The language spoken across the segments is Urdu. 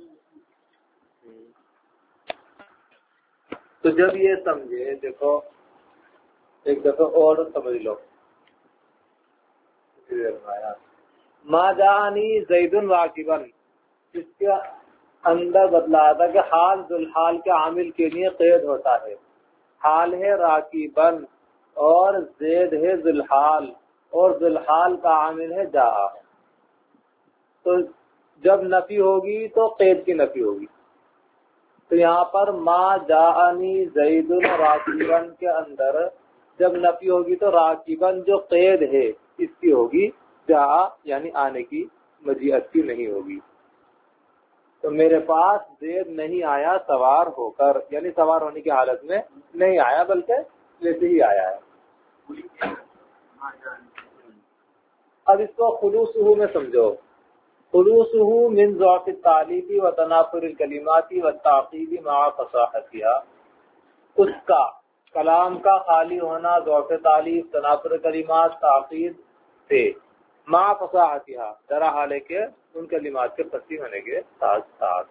تو جب یہ سمجھے، دیکھو ایک دفعہ اور سمجھ لو، ما جانی زید راکبا، اس کے اندر بتلایا تھا کہ حال ذوالحال کے عامل کے لیے قید ہوتا ہے، حال ہے راکبن اور زید ہے ذوالحال اور ذوالحال کا عامل ہے جا، تو جب نفی ہوگی تو قید کی نفی ہوگی۔ تو یہاں پر ما جاءنی زید راکبن کے اندر جب نفی ہوگی تو راکبن جو قید ہے اس کی ہوگی، جا یعنی آنے کی، مجیئت کی نہیں ہوگی۔ تو میرے پاس زید نہیں آیا سوار ہو کر، یعنی سوار ہونے کی حالت میں نہیں آیا بلکہ ویسے ہی آیا ہے۔ اب اس کو خلوصہ میں سمجھو، خلوصہ من ضعف التالیف و تنافر الکلمات و التعقیب مع فصاحتها، اس کا کلام کا خالی ہونا ضعف تالیف، تنافر کلمات، تعقید سے، مع فصاحتها ذرا حالے کے ان کلمات کے فصیح ہونے کے ساتھ ساتھ،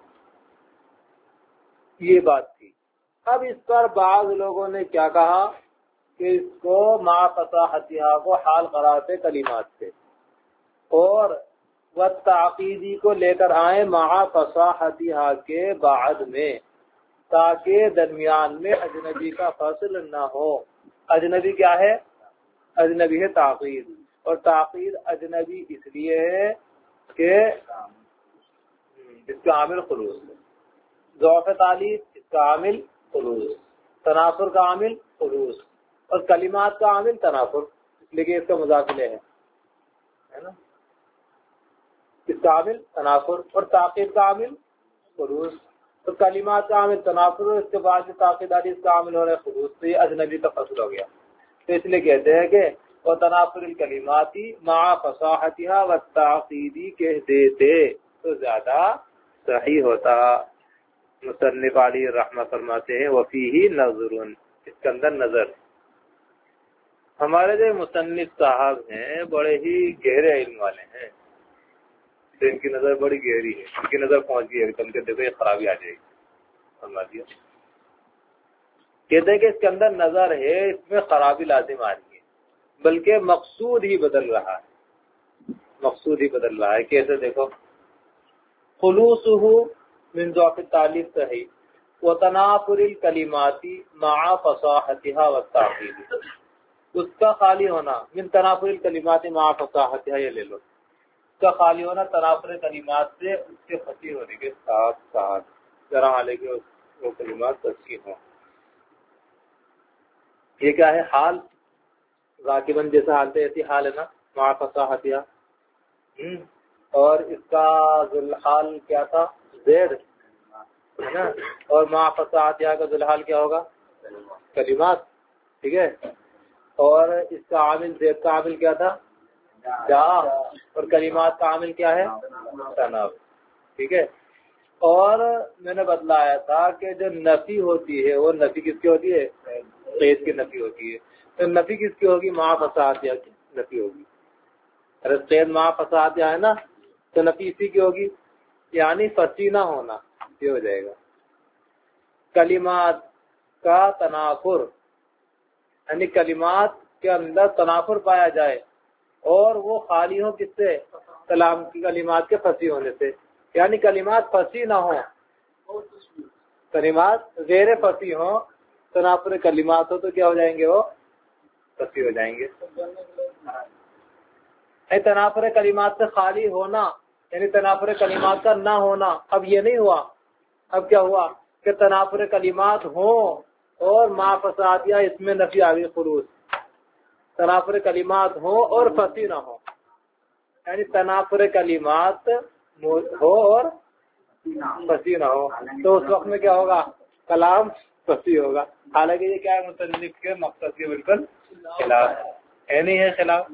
یہ بات تھی۔ اب اس پر بعض لوگوں نے کیا کہا کہ اس کو مع فصاحتها کو حال قرار دے کلمات سے، اور والتعقیدی کو لے کر آئے مع فصاحتها کے بعد میں، تاکہ درمیان میں اجنبی کا فصل نہ ہو۔ اجنبی کیا ہے؟ اجنبی ہے تعقید، اور تعقید اجنبی اس لیے ہے کہ اس کا عامل خلوص ہے، ضعف تعلیف اس کا عامل خلوص، تنافر کا عامل خلوص، اور کلمات کا عامل تنافر، لیکن اس کا مضافلے ہے نا، اس کا عامل تنافر اور تعقید کا عامل خلوص، تو کلمات کا عامل تنافر، اس کے بعد تعقید آدھی اس کا عامل ہو رہا ہے خلوص، تو یہ اجنبی کا فصل ہو گیا۔ تو اس لیے کہتے ہیں کہ وہ تنافر الکلماتی مع فصاحتها والتعقیدی کہہ دیتے تو زیادہ صحیح ہوتا۔ مصنف علی رحمہ فرماتے ہیں وفیہ نظر، اس کے اندر نظر، ہمارے جو مصنف صاحب ہیں بڑے ہی گہرے علم والے ہیں، ان کی نظر بڑی گہری ہے، ان کی نظر پہنچ گئی ہے، کہ دیکھو یہ خرابی آ جائے گی، فرما دیا۔ کہتے ہیں کہ اس کے اندر نظر ہے، اس میں خرابی لازم آ رہی ہے، بلکہ مقصود ہی بدل رہا ہے، مقصود ہی بدل رہا ہے۔ کیسے؟ دیکھو، خلوصہ من ضعف التالیف صحیح وتنافر الکلمات مع فصاحتها والتعقید، اس کا خالی ہونا من تنافر الکلمات مع فصاحتها، یہ لے لو، اس کا خالی ہونا تنافر کلمات سے اس کے فصیح ہونے کے ساتھ ساتھ، ذرا حالے کے وہ کلمات فصیح ہوں۔ یہ کیا ہے؟ حال، راکبن جیسا حال تھے ایسی حال ہے نا، مع فصاحتها، اور اس کا ذوالحال کیا تھا؟ زید ہے نا، اور مع فصاحتها کا ذوالحال کیا ہوگا؟ کلمات، ٹھیک ہے، اور اس کا عامل زید کا عامل کیا تھا؟ جا، اور کلمات کا عامل کیا ہے؟ تناب، ٹھیک ہے۔ اور میں نے بتلایا تھا کہ جو نفی ہوتی ہے وہ نفی کس کی ہوتی ہے؟ قید کی نفی ہوتی ہے، تو نفی کس کی ہوگی؟ مع فصاحتها کی نفی ہوگی۔ اگر قید مع فصاحتها ہے نا تو نفی اسی کی ہوگی، یعنی فصیح نہ ہونا، یہ ہو جائے گا۔ کلمات کا تنافر، یعنی کلمات کے اندر تنافر پایا جائے اور وہ خالی ہو کس سے؟ کلام کی کلمات کے فصیح ہونے سے، یعنی کلمات فصیح نہ ہوں، کلمات غیر فصیح ہوں، تنافر کلمات ہو تو کیا ہو جائیں گے؟ وہ فصیح ہو جائیں گے۔ تنافر کلمات سے خالی ہونا یعنی تنافر کلمات کا نہ ہونا، اب یہ نہیں ہوا، اب کیا ہوا کہ تنافر کلمات ہوں اور مع فصاحتها اس میں نفی آ گئی خلوص، تنافر کلمات ہوں اور فصیح نہ ہو، یعنی تنافر کلمات ہو اور فصیح نہ ہو، تو اس وقت میں کیا ہوگا؟ کلام فصیح ہوگا، حالانکہ یہ کیا ہے؟ مصنف کے مقصد کے بالکل خلاف ہے، نہیں ہے خلاف؟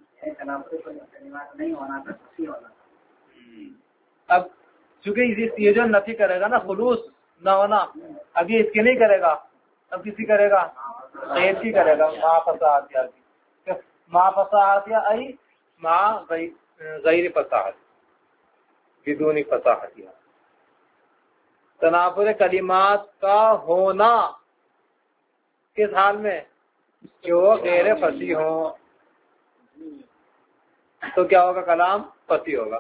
اب چونکہ یہ جو نفی کرے گا نا خلوص نہ ہونا، اب یہ اس کی نہیں کرے گا، اب کسی کرے گا؟ قید کی کرے گا، مع فصاحتها کی، مع فصاحتها ای مع غیر فصاحت، بدون فصاحتها، تنافر کلمات کا ہونا کس حال میں؟ کہ وہ غیر فصیح ہوں، تو کیا ہوگا؟ کلام فصیح ہوگا۔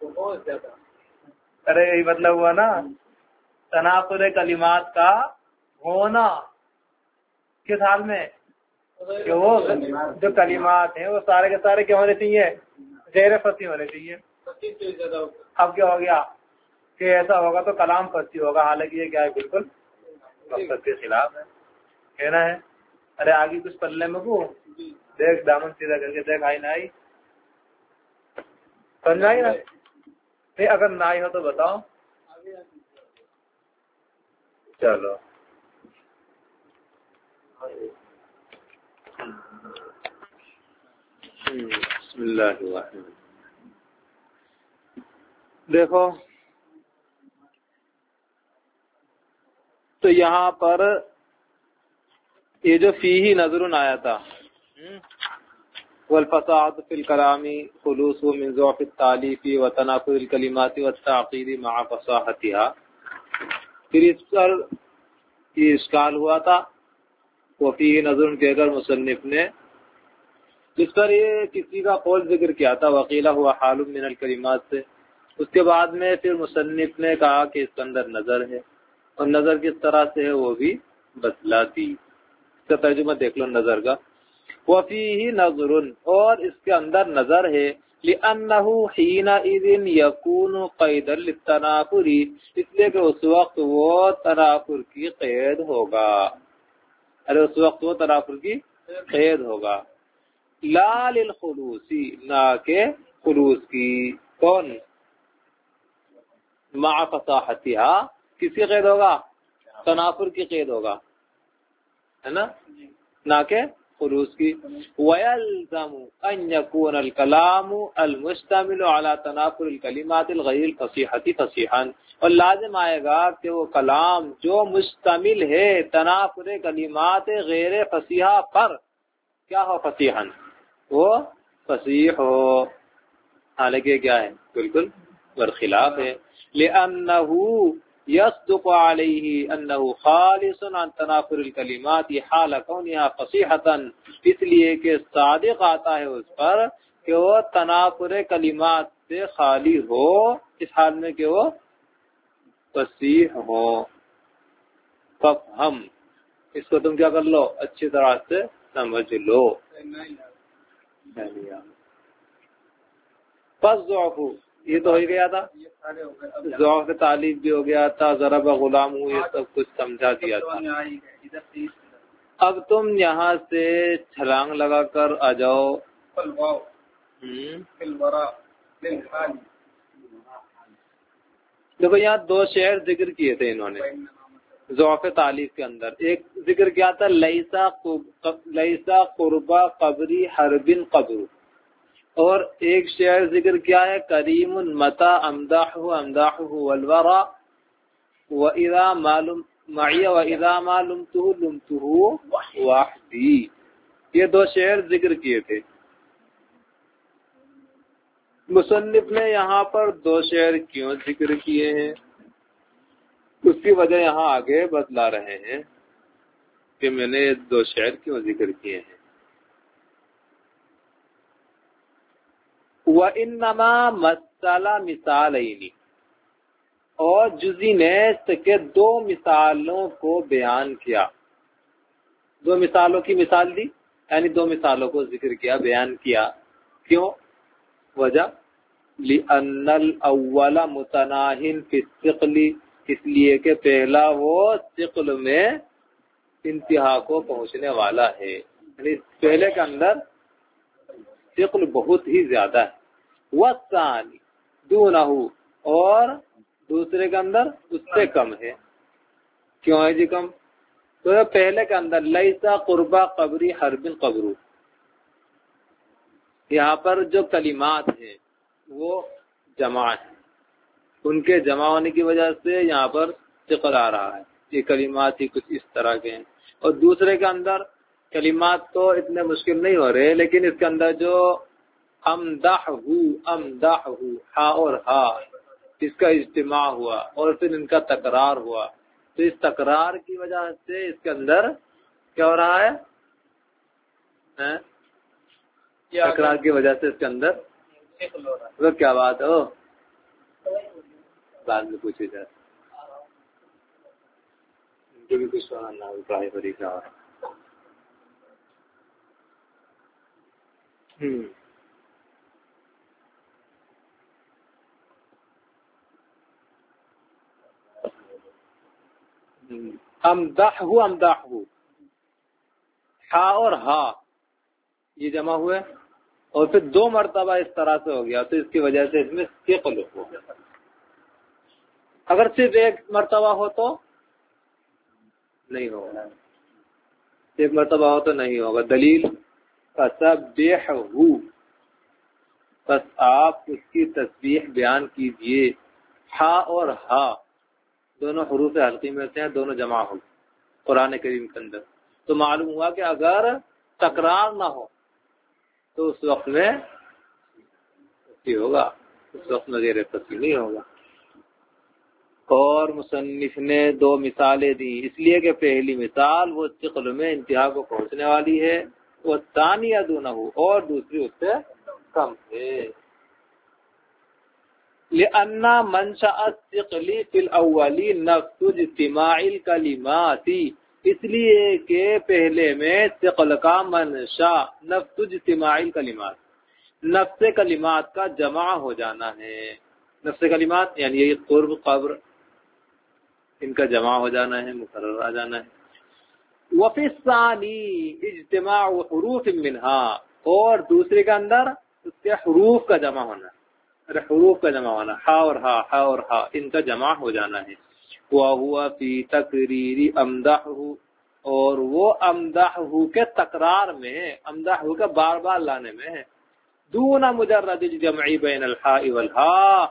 ارے یہی مطلب ہوا نا، تنافر کلمات کا ہونا کس حال میں؟ کہ وہ جو کلمات ہیں وہ سارے کے سارے کیا ہونے چاہیے؟ غیر فصیح ہونے چاہیے۔ اب کیا ہو گیا کہ ایسا ہوگا تو کلام فصیح ہوگا، حالانکہ یہ کیا ہے؟ بالکل مقصد کے خلاف ہے، کہنا ہے۔ ارے آگے کچھ پلے میں کو دیکھ، دامن سیدھا کر کے دیکھ، آئی نہ آئی؟ سمجھ آئی نا؟ نہیں اگر نہ آئی ہو تو بتاؤ۔ چلو بسم اللہ الرحمن الرحیم۔ دیکھو تو یہاں پر یہ جو فیہ نظر آیا تھا، والفصاحة في الكلام خلوص من ضعف التالیف وتنافر الکلمات والتعقید مع فصاحتها، پھر اس پر یہ اشکال ہوا تھا وفیہ نظر کہہ کر مصنف نے، جس پر یہ کسی کا قول ذکر کیا تھا وقیلہ ہوا حال من الکلمات سے، اس کے بعد میں پھر مصنف نے کہا کہ اس کے اندر نظر ہے، اور نظر کس طرح سے ہے وہ بھی بتلاتی۔ اس کا ترجمہ دیکھ لو نظر کا، وفیہ نظر، اور اس کے اندر نظر ہے، لأنہ حینئذ یکون قیدا للتنافر، اس لیے کہ اس وقت وہ تنافر کی قید ہوگا، اس وقت وہ تنافر کی قید ہوگا، لا للخلوصی، نہ کہ خلوص کی۔ کون؟ مع فصاحتها، کس کی قید ہوگا؟ تنافر کی قید ہوگا، ہے نا، نہ کہ خلوص کی۔ وَيَلْزَمُ أَنْ يَكُونَ الْكَلَامُ الْمُشْتَمِلُ عَلَى تَنَافُرِ الْكَلِمَاتِ الْغَيْرِ الْفَصِيحَةِ فَصِيحًا، اور لازم آئے گا کہ وہ کلام جو مشتمل ہے تنافر کلمات غیر فصیحہ پر، کیا ہو؟ فصیحاً، وہ فصیح ہو، حالانکہ کیا ہے؟ بالکل برخلاف ہے۔ لأنه يصدق عليه أنه خالص عن تنافر الكلمات حال كونها فصيحة، اس لیے کہ صادق آتا ہے اس پر کہ وہ تنافر کلمات سے خالی ہو، اس حال میں کہ وہ فصیح ہو۔ ففہم، اس کو تم کیا کر لو؟ اچھی طرح سے سمجھ لو۔ پس ضعف، یہ تو ہو ہی گیا تھا، ضعف تعلیف بھی ہو گیا تھا، ضرب غلام ہوں، یہ سب کچھ سمجھا دیا تھا۔ اب تم یہاں سے چھلانگ لگا کر آ جاؤ، دیکھو یہاں دو شعر ذکر کیے تھے انہوں نے ضعف تعلیف کے اندر۔ ایک ذکر کیا تھا لیسا قربا قبری حرب قبر، اور ایک شعر ذکر کیا ہے کریم متا امداحہ والورا وَإِذَا معی وَإِذَا مَا لُمْتُهُ وَحْدِي، یہ دو شعر ذکر کیے تھے۔ مصنف نے یہاں پر دو شعر کیوں ذکر کیے ہیں، اس کی وجہ یہاں آگے بتلا رہے ہیں کہ میں نے دو شعر کیوں ذکر کیے ہیں۔ وَإِنَّمَا مَثَّلَ مِثَالَيْنِ، اور جزی نے کے دو مثالوں کو بیان کیا، دو مثالوں کی مثال دی، یعنی دو مثالوں کو ذکر کیا، بیان کیا۔ کیوں؟ وجہ لِأَنَّ الْأَوَّلَ مُتَنَاهٍ فِي الثِّقْلِ، اس لیے کہ پہلا وہ ثقل میں انتہا کو پہنچنے والا ہے، یعنی پہلے کے اندر ثقل بہت ہی زیادہ ہے۔ وَالثَّانِي دُونَهُ، اور دوسرے کے اندر اس سے کم ہے۔ کیوں ہے جی کم؟ تو پہلے کے اندر لیسا قربا قبری حرب قبر، یہاں پر جو کلمات ہیں وہ جمع ہیں، ان کے جمع ہونے کی وجہ سے یہاں پر ثقل آ رہا ہے، یہ کلمات ہی کچھ اس طرح کے ہیں۔ اور دوسرے کے اندر کلمات تو اتنے مشکل نہیں ہو رہے، لیکن اس کے اندر جو امدحہ ہا اور ہا، اس کا اجتماع ہوا اور پھر ان کا تکرار ہوا، تو اس تکرار کی وجہ سے اس کے اندر کیا ہو رہا ہے؟ تکرار کی وجہ سے اس کے اندر وہ کیا بات ہو، بعد میں پوچھی جائے ان کے بھی کچھ سوال نہ ابراہیم بری کا امدح ہا اور ہا یہ جمع ہوئے اور پھر 2 مرتبہ اس طرح سے ہو گیا، تو اس کی وجہ سے اس میں ثقل ہو گیا۔ اگر صرف 1 مرتبہ ہو تو نہیں ہوگا، 1 مرتبہ ہو تو نہیں ہوگا۔ دلیل فسبحہ، بس آپ اس کی تسبیح بیان کیجئے۔ ہا اور ہا دونوں حروف حلقی میں سے ہیں، دونوں جمع ہو قرآن کریم کے اندر، تو معلوم ہوا کہ اگر تکرار نہ ہو تو اس وقت میں ہوگا، اس وقت میں غیر فصیح نہیں ہوگا۔ اور مصنف نے 2 مثالیں دی، اس لیے کہ پہلی مثال وہ ثقل میں انتہا کو پہنچنے والی ہے، وہ ثانیہ دونہ، اور دوسری اس سے کم ہے۔ لأن منشأ الثقل فی الاول نفس اجتماع الکلمات، اس لیے کہ پہلے میں ثقل کا منشا نفس اجتماع الکلمات، نفس کلمات کا جمع ہو جانا ہے۔ نفس کلمات یعنی یہ قرب قبر، ان کا جمع ہو جانا ہے، مقرر آ جانا ہے۔ وفی الثانی اجتماع حروف منہا، اور دوسرے کے اندر اس کے حروف کا جمع ہونا، حروف کا جمع ہونا، ہا اور ہا، ہا اور ہا، ان کا جمع ہو جانا ہے۔ وَهُوَ فِي تَقْرِيرِ أَمْدَحُهُ، اور وہ امدحہ کے تکرار میں ہے، امدحہ کا بار بار لانے میں ہے، دون مجرد الجمع بین الحاء والہاء،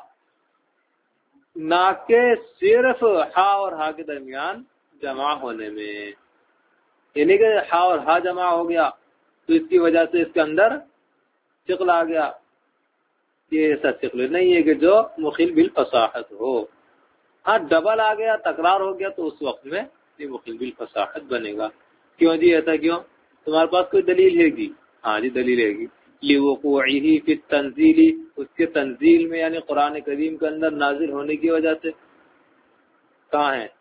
نہ کہ صرف ہا اور ہا کے درمیان جمع ہونے میں، یعنی کہ ہا اور ہا جمع ہو گیا تو اس کی وجہ سے اس کے اندر ثقل آ گیا، یہ ایسا ثقل نہیں ہے کہ جو مخل بالفصاحت ہو۔ ہاں ڈبل آ گیا، تکرار ہو گیا، تو اس وقت میں یہ مخل بالفصاحت بنے گا۔ کیوں جی ایسا کیوں؟ تمہارے پاس کوئی دلیل ہے گی؟ ہاں جی دلیل ہے گی، لِوُقُوعِهِ فِي التَّنزِيلِ، اس کے تنزیل میں یعنی قرآن کریم کے اندر نازل ہونے کی وجہ سے۔ کہاں ہے؟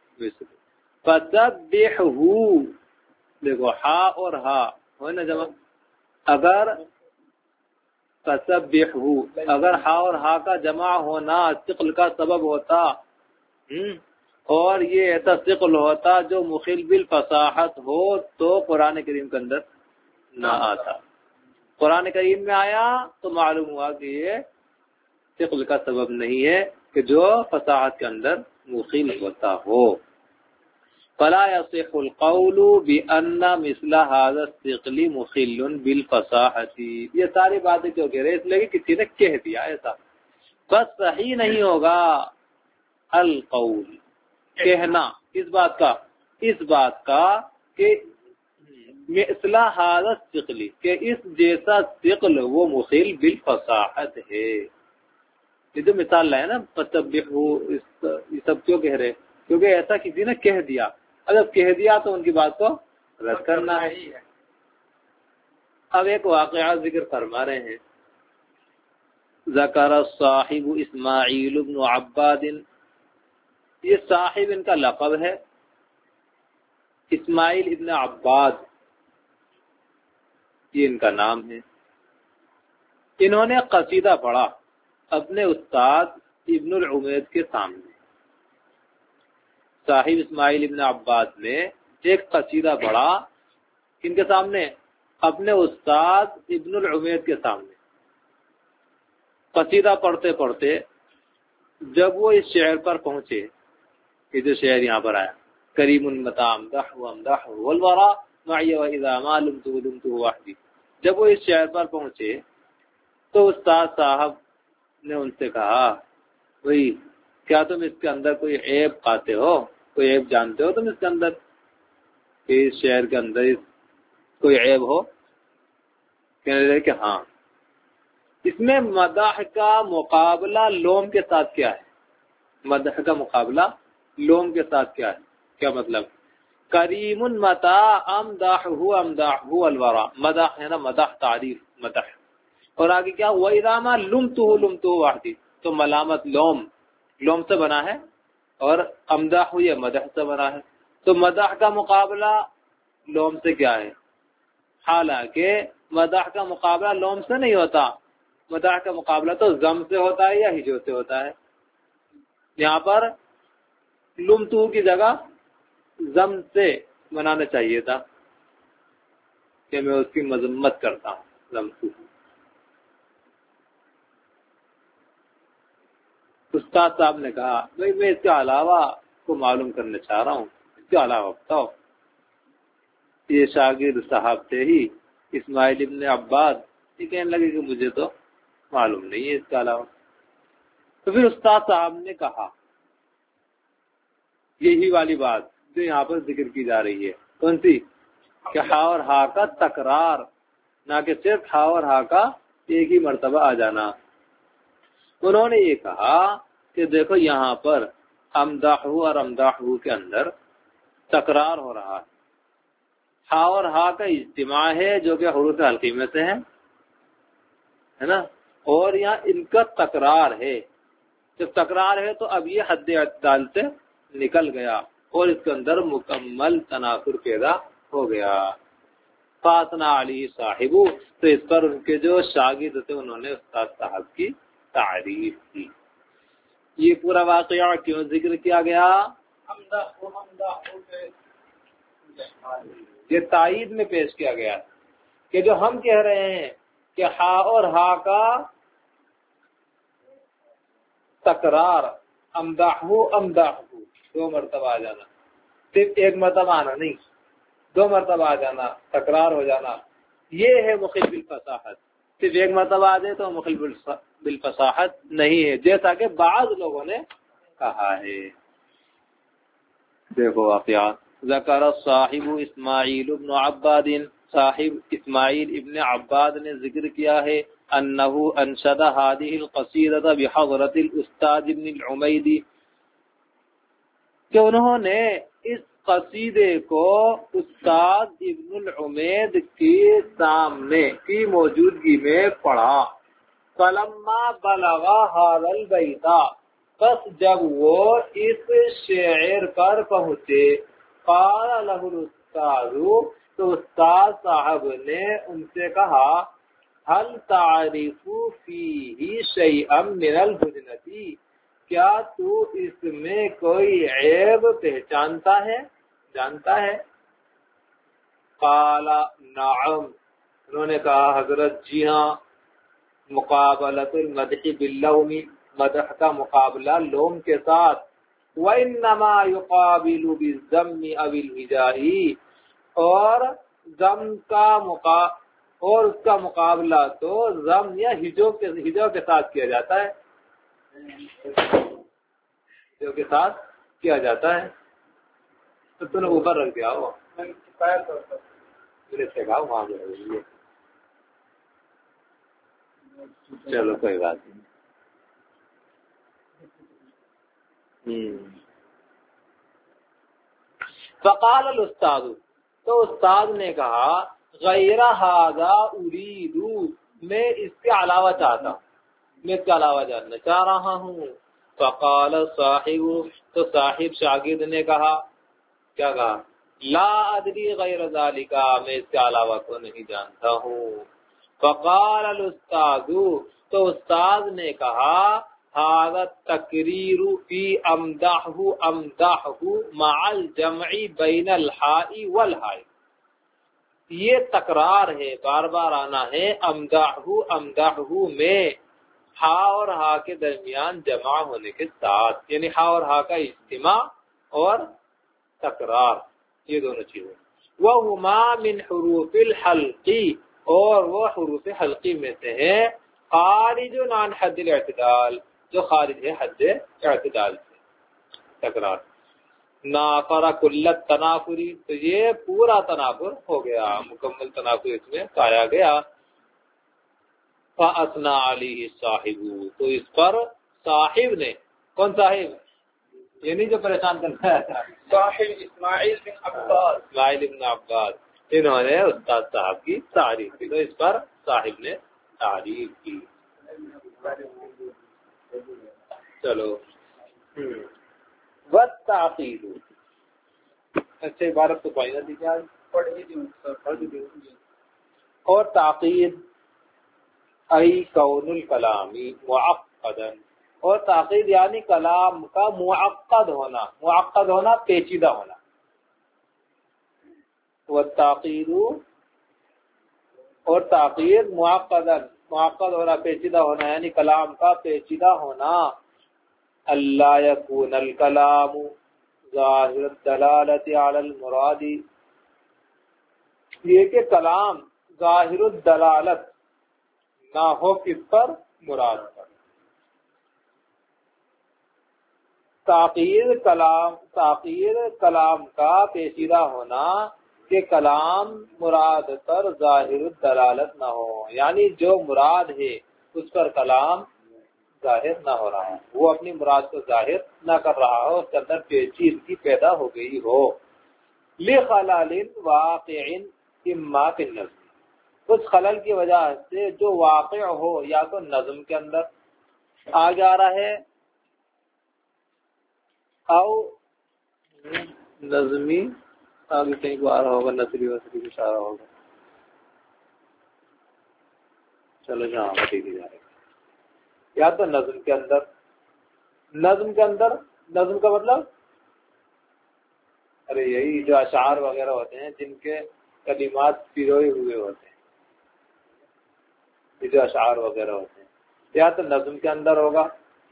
فَسَبِّحْهُ، دیکھو ہا اور ہا ہوئے نا جمع، اگر فَسَبِّحْهُ، اگر ہا اور ہا کا جمع ہونا ثقل کا سبب ہوتا، اور یہ ایسا ثقل ہوتا جو مخل بالفصاحت ہو، تو قرآن کریم کے اندر نہ آتا۔ قرآن کریم میں آیا تو معلوم ہوا کہ یہ ثقل کا سبب نہیں ہے کہ جو فصاحت کے اندر مخل ہوتا ہو۔ فلا يصح القول بأن مثل هذا الثقل مخل بالفصاحت، یہ ساری باتیں جو کہہ رہے اس لیے کہ کسی نے کہہ دیا ایسا، بس صحیح نہیں ہوگا القول، کہنا اس بات کا کہ مثل هذا الثقل، کہ اس جیسا ثقل وہ مخل بالفصاحت ہے۔ یہ جو مثال لائے نا فسبحوا، یہ سب کیوں کہہ رہے؟ کیونکہ ایسا کسی نے کہہ دیا، اگر کہہ دیا تو ان کی بات کو رد کرنا ہے۔ اب ایک واقعہ ذکر فرما رہے ہیں، ذکر صاحب اسماعیل بن عباد، یہ صاحب ان کا لقب ہے، اسماعیل ابن عباد یہ ان کا نام ہے۔ انہوں نے قصیدہ پڑھا اپنے استاد ابن العمید کے سامنے، صاحب اسماعیل ابن عباد نے ایک قصیدہ پڑھا ان کے سامنے، اپنے استاد ابن العمید کے سامنے۔ قصیدہ پڑھتے پڑھتے جب وہ اس شعر پر پہنچے، یہ جو شعر یہاں پر آیا، کریم متى امدح وامدح والورى معي واذا ما لمت لمت وحدي، جب وہ اس شعر پر پہنچے تو استاد صاحب نے ان سے کہا، بھئی کیا تم اس کے اندر کوئی عیب پاتے ہو، کوئی عیب جانتے ہو تم اس کے اندر، کہ اس شعر کے اندر کوئی عیب ہو؟ کہنے لگے کہ ہاں۔ اس میں مداح کا مقابلہ لوم کے ساتھ کیا ہے؟ مدح کا مقابلہ لوم کے ساتھ کیا ہے؟ کیا مطلب؟ کریم متا امداح الورا، مدح ہے نا، مدح تعریف مدح. اور آگے کیا؟ وَإِذَا لُمْتُهُ وَحْدِي، تو ملامت لوم سے بنا ہے، اور امداح یہ مدح سے بنا ہے. تو مدح کا مقابلہ لوم سے کیا ہے؟ حالانکہ مدح کا مقابلہ لوم سے نہیں ہوتا، مدح کا مقابلہ تو ضم سے ہوتا ہے یا ہجو سے ہوتا ہے. یہاں پر لمتو کی جگہ ضم سے بنانا چاہیے تھا کہ میں اس کی مذمت کرتا ہوں. لمتو استاد صاحب نے کہا بھائی میں اس کے علاوہ کو معلوم کرنا چاہ رہا ہوں، اس کے علاوہ بتاؤ. یہ شاگرد صاحب تھے ہی اسماعیل ابن عباد، یہ کہنے لگے کہ مجھے تو معلوم نہیں ہے اس کے علاوہ. تو پھر استاد صاحب نے کہا یہی والی بات جو یہاں پر ذکر کی جا رہی ہے، کون سی؟ کہ ہا اور ہا کا تکرار، نہ کہ صرف ہا اور ہا کا ایک ہی مرتبہ آ جانا. انہوں نے یہ کہا کہ دیکھو یہاں پر امداحو اور امداحو کے اندر تکرار ہو رہا ہے. ہا اور ہا کا اجتماع ہے جو کہ حروف حلقی میں سے ہے نا، اور یہاں ان کا تکرار ہے. جب تکرار ہے تو اب یہ حد اعتدال سے نکل گیا اور اس کے اندر مکمل تناسر پیدا ہو گیا. فاثنا علی صاحب، تو اس پر ان کے جو شاگرد تھے انہوں نے استاد صاحب کی تعریف کی. یہ پورا واقعہ کیوں ذکر کیا گیا؟ یہ تائید میں پیش کیا گیا کہ جو ہم کہہ رہے ہیں کہ ہا اور ہا کا تکرار امداحو دو مرتبہ آ جانا، صرف ایک مرتبہ آنا نہیں، دو مرتبہ آ جانا، تکرار ہو جانا، یہ ہے مخل بالفصاحت. صرف ایک مرتبہ آ جائے تو مخل بالفصاحت نہیں ہے، جیسا کہ بعض لوگوں نے کہا ہے. دیکھو واقعہ ذکر صاحب اسماعیل ابن عباد، صاحب اسماعیل ابن عباد نے ذکر کیا ہے انہو انشد هذه القصیدہ بحضرت الاستاذ ابن العمیدی، کہ انہوں نے اس قصیدے کو استاد ابن العمید کے سامنے کی موجودگی میں پڑھا. فلما بلغ هذا البیت، بس جب وہ اس شعر پر پہنچے، قال له الاستاذ، تو استاد صاحب نے ان سے کہا هل تعرف فيه شيئا من الحجنة، کیا تو اس میں کوئی عیب پہچانتا ہے، جانتا ہے؟ قال نعم، انہوں نے کہا حضرت جی ہاں. مقابلۃ المدح باللوم، مدح کا مقابلہ لوم کے ساتھ. وَإِنَّمَا يُقَابِلُ بِالذَّمِّ أَوِ الْهِجَاءِ، اور ضم کا اور اس کا مقابلہ تو ضم یا ہجو کے ساتھ کیا جاتا ہے، ہجو کے ساتھ کیا جاتا ہے. تو تم نے اوپر رکھ دیا ہو، میں نے کہا وہاں پہ رکھ دیا. چلو کوئی بات نہیں. فقال الاستاذ، تو استاد نے کہا غیر ھذا اريد، میں اس کے علاوہ چاہتا ہوں، میں اس کے علاوہ جاننا چاہ رہا ہوں. فقال صاحب، تو صاحب شاگرد نے کہا، کیا کہا؟ لا ادری غیر ذالک، میں اس کے علاوہ کو نہیں جانتا ہوں. فقال الاستاذ، تو استاد نے کہا هذا التقریر فی امدحہ مع الجمع بین الحاء والہاء، یہ تکرار ہے، بار بار آنا ہے امدحہ میں ہا اور ہا کے درمیان جمع ہونے کے ساتھ، یعنی ہا اور ہا کا اجتماع اور تکرار، یہ دونوں چیزیں. وَهُمَا مِنْ حُرُوفِ الْحَلْقِ، اور وہ حروف حلقی میں سے ہیں، خارج عن حد الاعتدال، جو خارج ہے حد اعتدال سے، تکرار. نافر کل التنافری، تو یہ پورا تنافر ہو گیا، مکمل تنافر اس میں پایا گیا. فاثنا علیہ صاحب، تو اس پر صاحب نے، کون صاحب؟ یہ نہیں جو پریشان کرنا ہے. صاحب اسماعیل بن عباس، اسماعیل بن عباس، انہوں نے استاد صاحب کی تعریف کی، تو اس پر صاحب نے تعریف کی. چلو والتعقید. اچھا عبارت تو پائی نہ دیجیے آج. اور تعقید ای کون الکلامی معقدا، اور تعقید یعنی کلام کا معقد ہونا، معقد ہونا پیچیدہ ہونا. والتعقید، اور تعقید معقدا، معقد ہونا پیچیدہ ہونا یعنی کلام کا پیچیدہ ہونا. اللہ یکون الکلام ظاہر الدلالت علی المراد، یہ کہ کلام ظاہر الدلالت نہ ہو کس پر؟ مراد پر. تاخیر کلام کا پیچیدہ ہونا کہ کلام مراد پر ظاہر الدلالت نہ ہو، یعنی جو مراد ہے اس پر کلام ظاہر نہ ہو رہا ہے، وہ اپنی مراد کو ظاہر نہ کر رہا ہو، اس کے اندر پیچیدگی پیدا ہو گئی ہو. لخلل واقع اما فی النظم، اس خلل کی وجہ سے جو واقع ہو یا تو نظم کے اندر آ جا رہا ہے، او نظمی آگے کہیں کو آ رہا ہوگا، نثری وثری کچھ آ رہا ہوگا. چلو جہاں ٹھیک ہی جا رہے، یا تو نظم کے اندر. نظم کا مطلب ارے یہی جو اشعار وغیرہ ہوتے ہیں جن کے کلمات پیروئے ہوئے ہوتے ہیں، یہ جو اشعار وغیرہ ہوتے ہیں، یا تو نظم کے اندر ہوگا.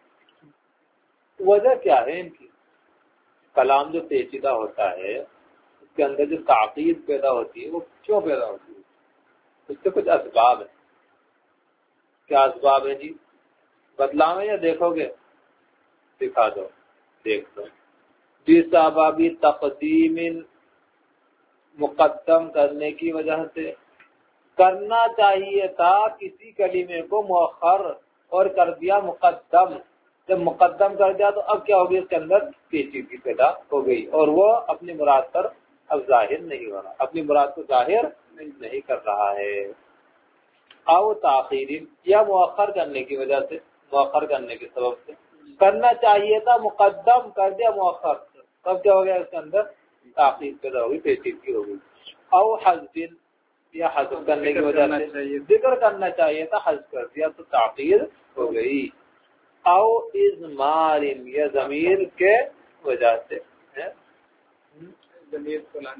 وجہ کیا ہے ان کی؟ کلام جو پیچیدہ ہوتا ہے اس کے اندر جو تعقید پیدا ہوتی ہے وہ کیوں پیدا ہوتی ہے؟ اس کے کچھ اسباب ہیں. کیا اسباب ہیں جی؟ بتلاؤں یا دیکھو گے؟ دکھا دو، دیکھ دو. بسبب تقدیم مقدم کرنے کی وجہ سے، کرنا چاہیے تھا کسی کلمے کو مؤخر اور کر دیا مقدم. جب مقدم کر دیا تو اب کیا ہوگی؟ اس کے اندر پیچیدگی پیدا ہو گئی اور وہ اپنی مراد پر اب ظاہر نہیں ہو رہا، اپنی مراد کو ظاہر نہیں کر رہا ہے. او تاخیر، یا مؤخر کرنے کی وجہ سے، مؤخر کرنے کے سبب سے. کرنا چاہیے تھا مقدم، کر دیا مؤخر، تب کیا ہو گیا؟ اس کے اندر تاخیر پیدا ہوگی، پیچیدگی ہوگی. او حذف، یا حذف کرنے کی وجہ سے ذکر کرنا چاہیے تھا، حذف کر دیا تو تاخیر ہو گئی. او اضمار، یا ضمیر کے وجہ سے، ضمیر کو لانے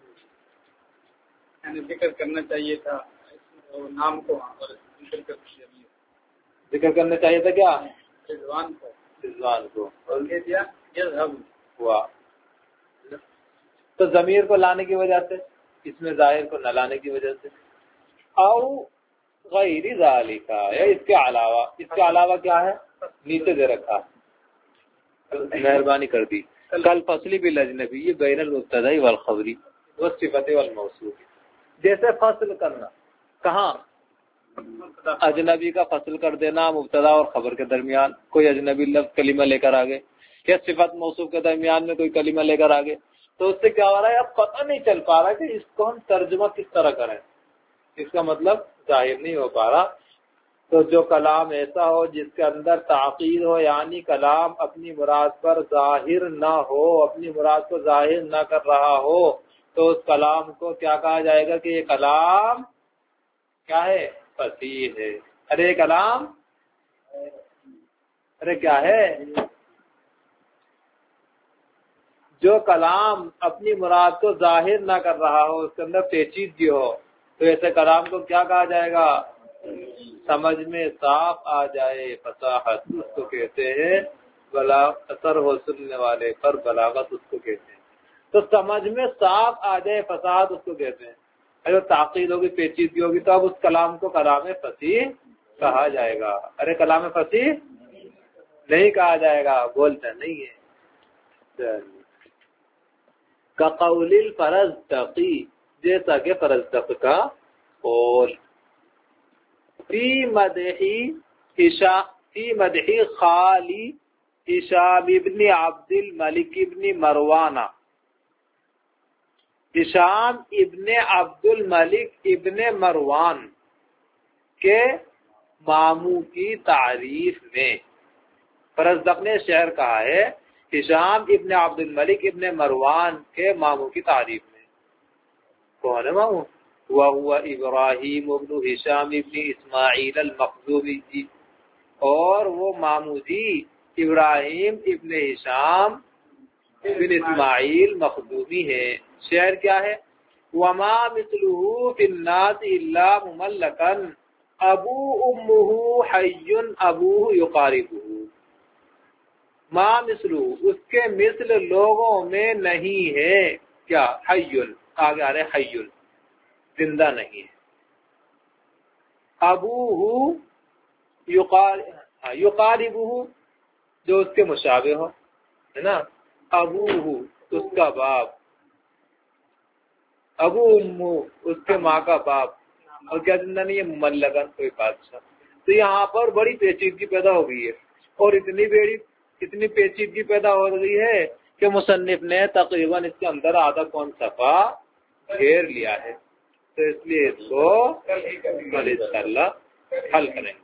یعنی ذکر کرنا چاہیے تھا نام کو، اور ذکر کرنا چاہیے تھا کیا؟ رضوان کو، اور کہہ دیا یذهب ہوا. تو ضمیر کو لانے کی وجہ سے، اس میں ظاہر کو نہ لانے کی وجہ سے. او غیر ذالک، یا اس کے علاوہ. اس کے علاوہ کیا ہے؟ نیچے دے رکھا، مہربانی کر دی. کل فصلی بالاجنبی بین المبتدا والخبری والصفت والموصوف. جیسے فصل کرنا، کہاں؟ اجنبی کا فصل کر دینا مبتدا اور خبر کے درمیان، کوئی اجنبی لفظ کلمہ لے کر آگے، یا صفت موصوف کے درمیان میں کوئی کلمہ لے کر آگے، تو اس سے کیا ہو رہا ہے؟ اب پتہ نہیں چل پا رہا کہ اس کو ہم ترجمہ کس طرح کریں، اس کا مطلب ظاہر نہیں ہو پا رہا. تو جو کلام ایسا ہو جس کے اندر تعقید ہو، یعنی کلام اپنی مراد پر ظاہر نہ ہو، اپنی مراد کو ظاہر نہ کر رہا ہو، تو اس کلام کو کیا کہا جائے گا کہ یہ کلام کیا ہے؟ فصیح ہے. ارے کلام، ارے کیا ہے؟ جو کلام اپنی مراد کو ظاہر نہ کر رہا ہو، اس کے اندر پیچیدگی ہو، تو ایسے کلام کو کیا کہا جائے گا؟ سمجھ میں صاف آ جائے، فصاحت اس کو کہتے ہیں. اثر ہو سننے والے پر بلاغت اس کو کہتے ہیں. تو سمجھ میں صاف آ جائے، فصاحت اس کو کہتے ہیں. اگر تعقید ہوگی، پیچیدگی ہوگی، تو اب اس کلام کو کلام فصیح کہا جائے گا. ارے کلام فصیح نہیں کہا جائے گا، بولتا نہیں ہے. کقول الفرزدقی، جیسا کہ فرزدق کا قول. فی مدحی خالی ہشام ابن عبد الملک ابن مروان، ہشام ابن عبد الملک ابن مروان کے ماموں کی تعریف میں فرزدق نے شعر کہا ہے ہشام ابن عبد الملک ابن مروان کے ماموں کی تعریف میں. کون ہے ماموں؟ وَهُوَ ابراہیم ابن ہشام ابن اسماعیل المخزومی جی، اور وہ ماموں جی ابراہیم ابن ہشام ابن اسماعیل مخزومی ہے. شعر کیا ہے؟ وَمَا مِثْلُهُ فِي النَّاسِ إِلَّا مُمَلَّكًا ابو امہ حی ابوہ یقاربہ. ما مثلو، اس کے مثل لوگوں میں نہیں ہے کیا؟ حی، آگے آ رہے حی، زندہ نہیں ہے. ابوہ یقاربہ، جو اس کے مشابہ ہو، ہے نا. ابوہ اس کا باپ، ابو امہ اس کے ماں کا باپ، اور کیا زندہ نہیں ہے؟ مملکن، کوئی بادشاہ. تو یہاں پر بڑی پیچیدگی پیدا ہو گئی ہے، اور اتنی پیچیدگی پیدا ہو گئی ہے کہ مصنف نے تقریباً اس کے اندر آدھا کون صفحہ گھیر لیا ہے. تو اس لیے اس کو کل انشاءاللہ حل کریں گے.